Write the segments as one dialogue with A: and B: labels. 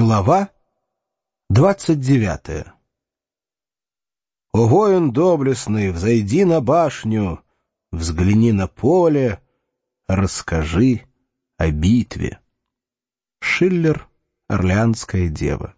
A: Глава 29. «О, воин доблестный, взойди на башню, взгляни на поле, расскажи о битве». Шиллер, «Орлеанская дева».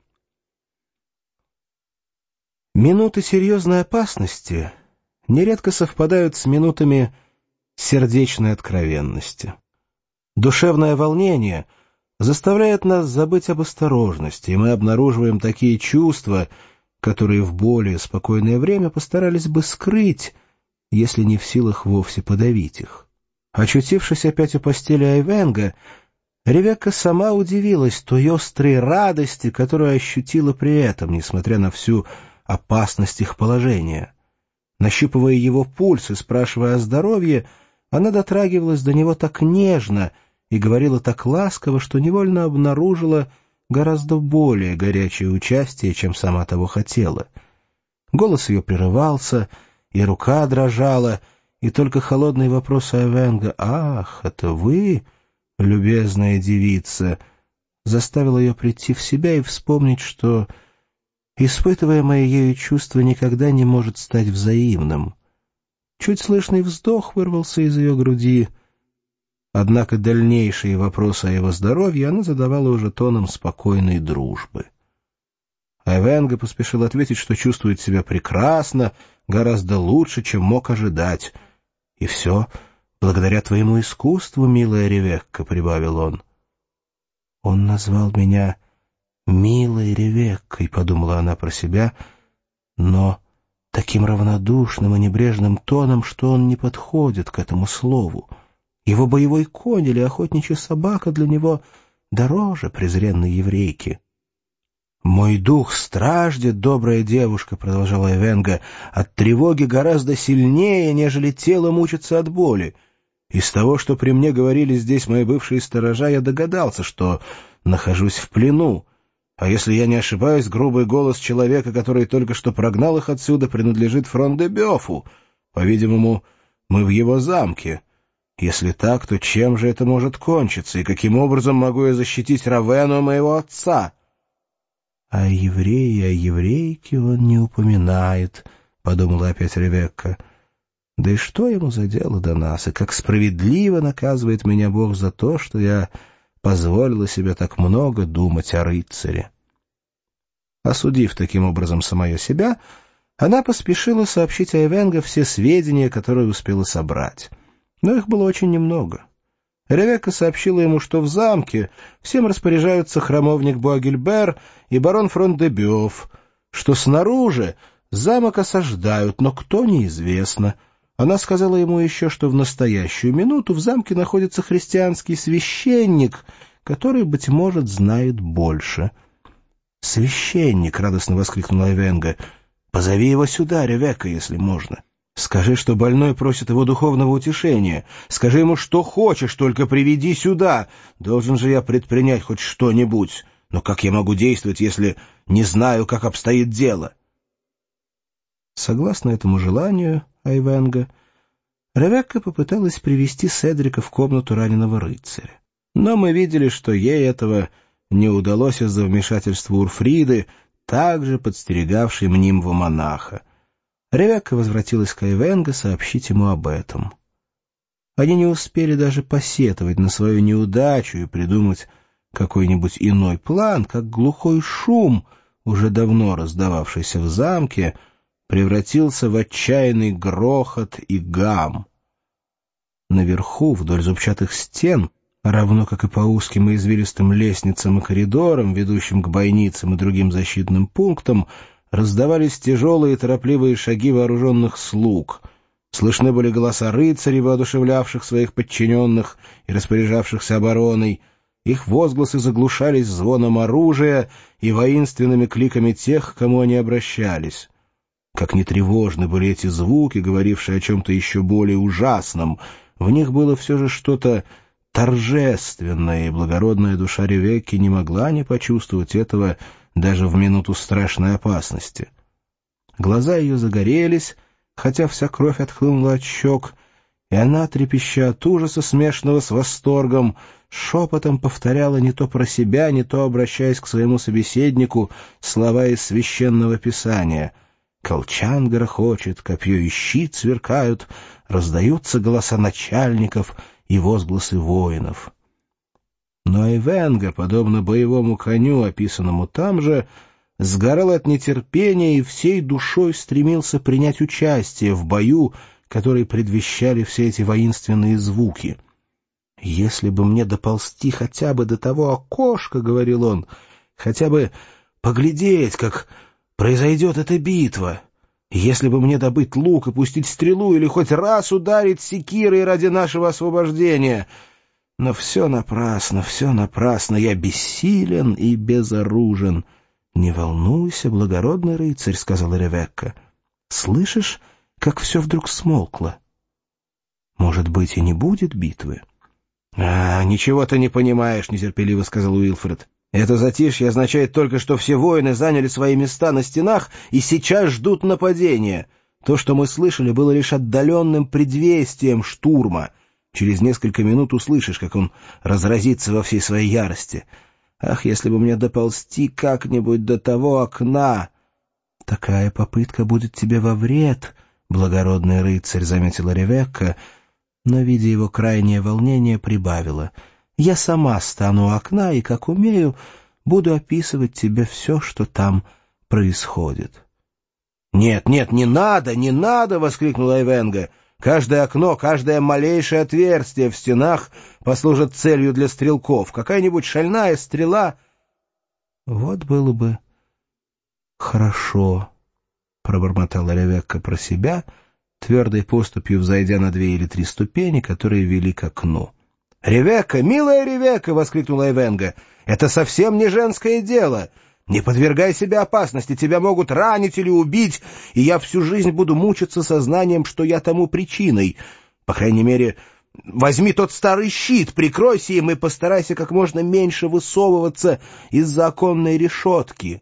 A: Минуты серьезной опасности нередко совпадают с минутами сердечной откровенности. Душевное волнение заставляет нас забыть об осторожности, и мы обнаруживаем такие чувства, которые в более спокойное время постарались бы скрыть, если не в силах вовсе подавить их. Очутившись опять у постели Айвенго, Ревекка сама удивилась той острой радости, которую ощутила при этом, несмотря на всю опасность их положения. Нащупывая его пульс и спрашивая о здоровье, она дотрагивалась до него так нежно и говорила так ласково, что невольно обнаружила гораздо более горячее участие, чем сама того хотела. Голос ее прерывался, и рука дрожала, и только холодный вопрос Айвенго «Ах, это вы, любезная девица?» заставил ее прийти в себя и вспомнить, что испытываемое ею чувство никогда не может стать взаимным. Чуть слышный вздох вырвался из ее груди, однако дальнейшие вопросы о его здоровье она задавала уже тоном спокойной дружбы. Айвенго поспешил ответить, что чувствует себя прекрасно, гораздо лучше, чем мог ожидать. «И все благодаря твоему искусству, милая Ревекка», — прибавил он. «Он назвал меня милой Ревеккой», — подумала она про себя, но таким равнодушным и небрежным тоном, что он не подходит к этому слову. Его боевой конь или охотничья собака для него дороже презренной еврейки. «Мой дух страждет, добрая девушка», — продолжала Айвенго, — «от тревоги гораздо сильнее, нежели тело мучится от боли. Из того, что при мне говорили здесь мои бывшие сторожа, я догадался, что нахожусь в плену. А если я не ошибаюсь, грубый голос человека, который только что прогнал их отсюда, принадлежит Фрон-де-Бёфу. По-видимому, мы в его замке. Если так, то чем же это может кончиться, и каким образом могу я защитить Равену, моего отца?» «О еврее, о еврейке он не упоминает», — подумала опять Ревекка. «Да и что ему за дело до нас, и как справедливо наказывает меня Бог за то, что я позволила себе так много думать о рыцаре». Осудив таким образом самое себя, она поспешила сообщить Айвенго все сведения, которые успела собрать. Но их было очень немного. Ревекка сообщила ему, что в замке всем распоряжаются храмовник Буагильбер и барон Фрон-де-Бёф, что снаружи замок осаждают, но кто — неизвестно. Она сказала ему еще, что в настоящую минуту в замке находится христианский священник, который, быть может, знает больше. «Священник!» — радостно воскликнула Айвенго. «Позови его сюда, Ревекка, если можно. Скажи, что больной просит его духовного утешения. Скажи ему, что хочешь, только приведи сюда. Должен же я предпринять хоть что-нибудь. Но как я могу действовать, если не знаю, как обстоит дело?» Согласно этому желанию Айвенго, Ревекка попыталась привести Седрика в комнату раненого рыцаря. Но мы видели, что ей этого не удалось из-за вмешательства Урфриды, также подстерегавшей мнимого монаха. Ревекка возвратилась к Айвенго сообщить ему об этом. Они не успели даже посетовать на свою неудачу и придумать какой-нибудь иной план, как глухой шум, уже давно раздававшийся в замке, превратился в отчаянный грохот и гам. Наверху, вдоль зубчатых стен, равно как и по узким и извилистым лестницам и коридорам, ведущим к бойницам и другим защитным пунктам, раздавались тяжелые и торопливые шаги вооруженных слуг. Слышны были голоса рыцарей, воодушевлявших своих подчиненных и распоряжавшихся обороной. Их возгласы заглушались звоном оружия и воинственными кликами тех, к кому они обращались. Как ни тревожны были эти звуки, говорившие о чем-то еще более ужасном, в них было все же что-то торжественное, и благородная душа Ревекки не могла не почувствовать этого даже в минуту страшной опасности. Глаза ее загорелись, хотя вся кровь отхлынула от щек, и она, трепеща от ужаса, смешанного с восторгом, шепотом повторяла не то про себя, не то, обращаясь к своему собеседнику, слова из Священного Писания. «Колчан грохочет, копье и щит сверкают, раздаются голоса начальников и возгласы воинов». Но Эйвенга, подобно боевому коню, описанному там же, сгорал от нетерпения и всей душой стремился принять участие в бою, который предвещали все эти воинственные звуки. «Если бы мне доползти хотя бы до того окошка, — говорил он, — хотя бы поглядеть, как произойдет эта битва, если бы мне добыть лук и пустить стрелу или хоть раз ударить секирой ради нашего освобождения! Но все напрасно, я бессилен и безоружен». «Не волнуйся, благородный рыцарь, — сказала Ревекка. — Слышишь, как все вдруг смолкло? Может быть, и не будет битвы?»
B: Ничего ты не понимаешь, — нетерпеливо сказал Уилфред. «Это затишье означает только, что все воины заняли свои места на стенах и сейчас ждут нападения. То, что мы слышали, было лишь отдаленным предвестием штурма. Через несколько минут услышишь, как он разразится во всей своей ярости. Ах, если бы мне доползти как-нибудь до того окна!»
A: «Такая попытка будет тебе во вред, благородный рыцарь», — заметила Ревекка, но, видя его крайнее волнение, прибавила: «Я сама стану у окна и, как умею, буду описывать тебе все, что там происходит».
B: «Нет, не надо!» — воскликнула Эйвенга. «Каждое окно, каждое малейшее отверстие в стенах послужит целью для стрелков. Какая-нибудь шальная стрела...»
A: «Вот было бы хорошо», — пробормотала Ревекка про себя, твердой поступью взойдя на 2 или 3 ступени, которые вели к окну.
B: «Ревекка, милая Ревекка!» — воскликнула Эйвенга. «Это совсем не женское дело! Не подвергай себя опасности, тебя могут ранить или убить, и я всю жизнь буду мучиться сознанием, что я тому причиной. По крайней мере, возьми тот старый щит, прикройся им и постарайся как можно меньше высовываться из-за оконной решетки».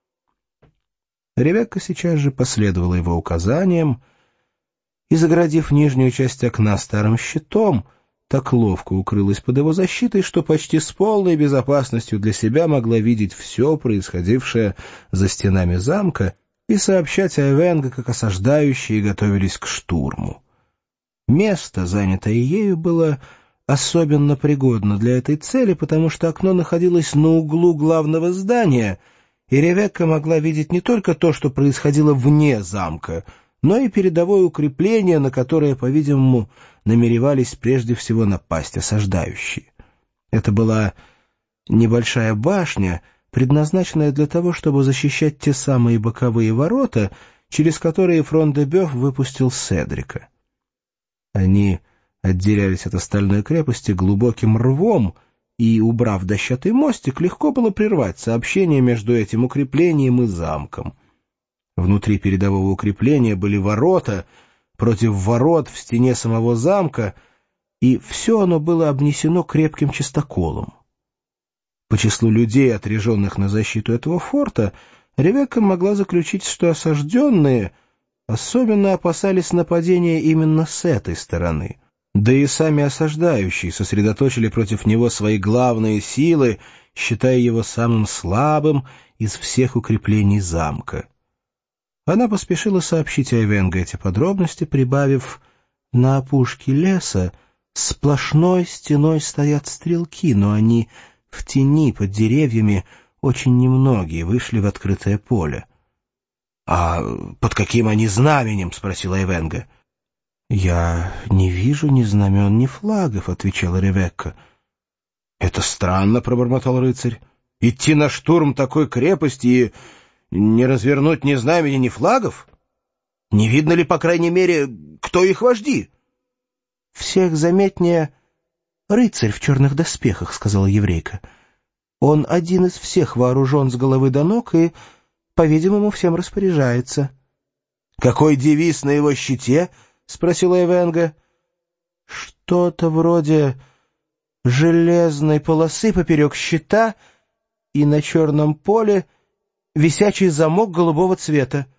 A: Ревекка сейчас же последовала его указаниям и, загородив нижнюю часть окна старым щитом, так ловко укрылась под его защитой, что почти с полной безопасностью для себя могла видеть все происходившее за стенами замка и сообщать Эйвенга, как осаждающие готовились к штурму. Место, занятое ею, было особенно пригодно для этой цели, потому что окно находилось на углу главного здания, и Ревекка могла видеть не только то, что происходило вне замка, но и передовое укрепление, на которое, по-видимому, намеревались прежде всего напасть осаждающие. Это была небольшая башня, предназначенная для того, чтобы защищать те самые боковые ворота, через которые Фрон-де-Бёв выпустил Седрика. Они отделялись от остальной крепости глубоким рвом, и, убрав дощатый мостик, легко было прервать сообщение между этим укреплением и замком. Внутри передового укрепления были ворота, против ворот в стене самого замка, и все оно было обнесено крепким чистоколом. По числу людей, отряженных на защиту этого форта, Ревекка могла заключить, что осажденные особенно опасались нападения именно с этой стороны. Да и сами осаждающие сосредоточили против него свои главные силы, считая его самым слабым из всех укреплений замка. Она поспешила сообщить Эйвенга эти подробности, прибавив: «На опушке леса сплошной стеной стоят стрелки, но они в тени под деревьями, очень немногие, вышли в открытое поле».
B: «А под каким они знаменем?» — спросила Эйвенга.
A: «Я не вижу ни знамен, ни флагов», — отвечала Ревекка.
B: «Это странно», — пробормотал рыцарь. «Идти на штурм такой крепости и не развернуть ни знамени, ни флагов? Не видно ли, по крайней мере, кто их вожди?»
A: «Всех заметнее рыцарь в черных доспехах», — сказала еврейка. «Он один из всех вооружен с головы до ног и, по-видимому, всем распоряжается».
B: «Какой девиз на его щите?» — спросила Эйвенга.
A: «Что-то вроде железной полосы поперек щита и на черном поле висячий замок голубого цвета».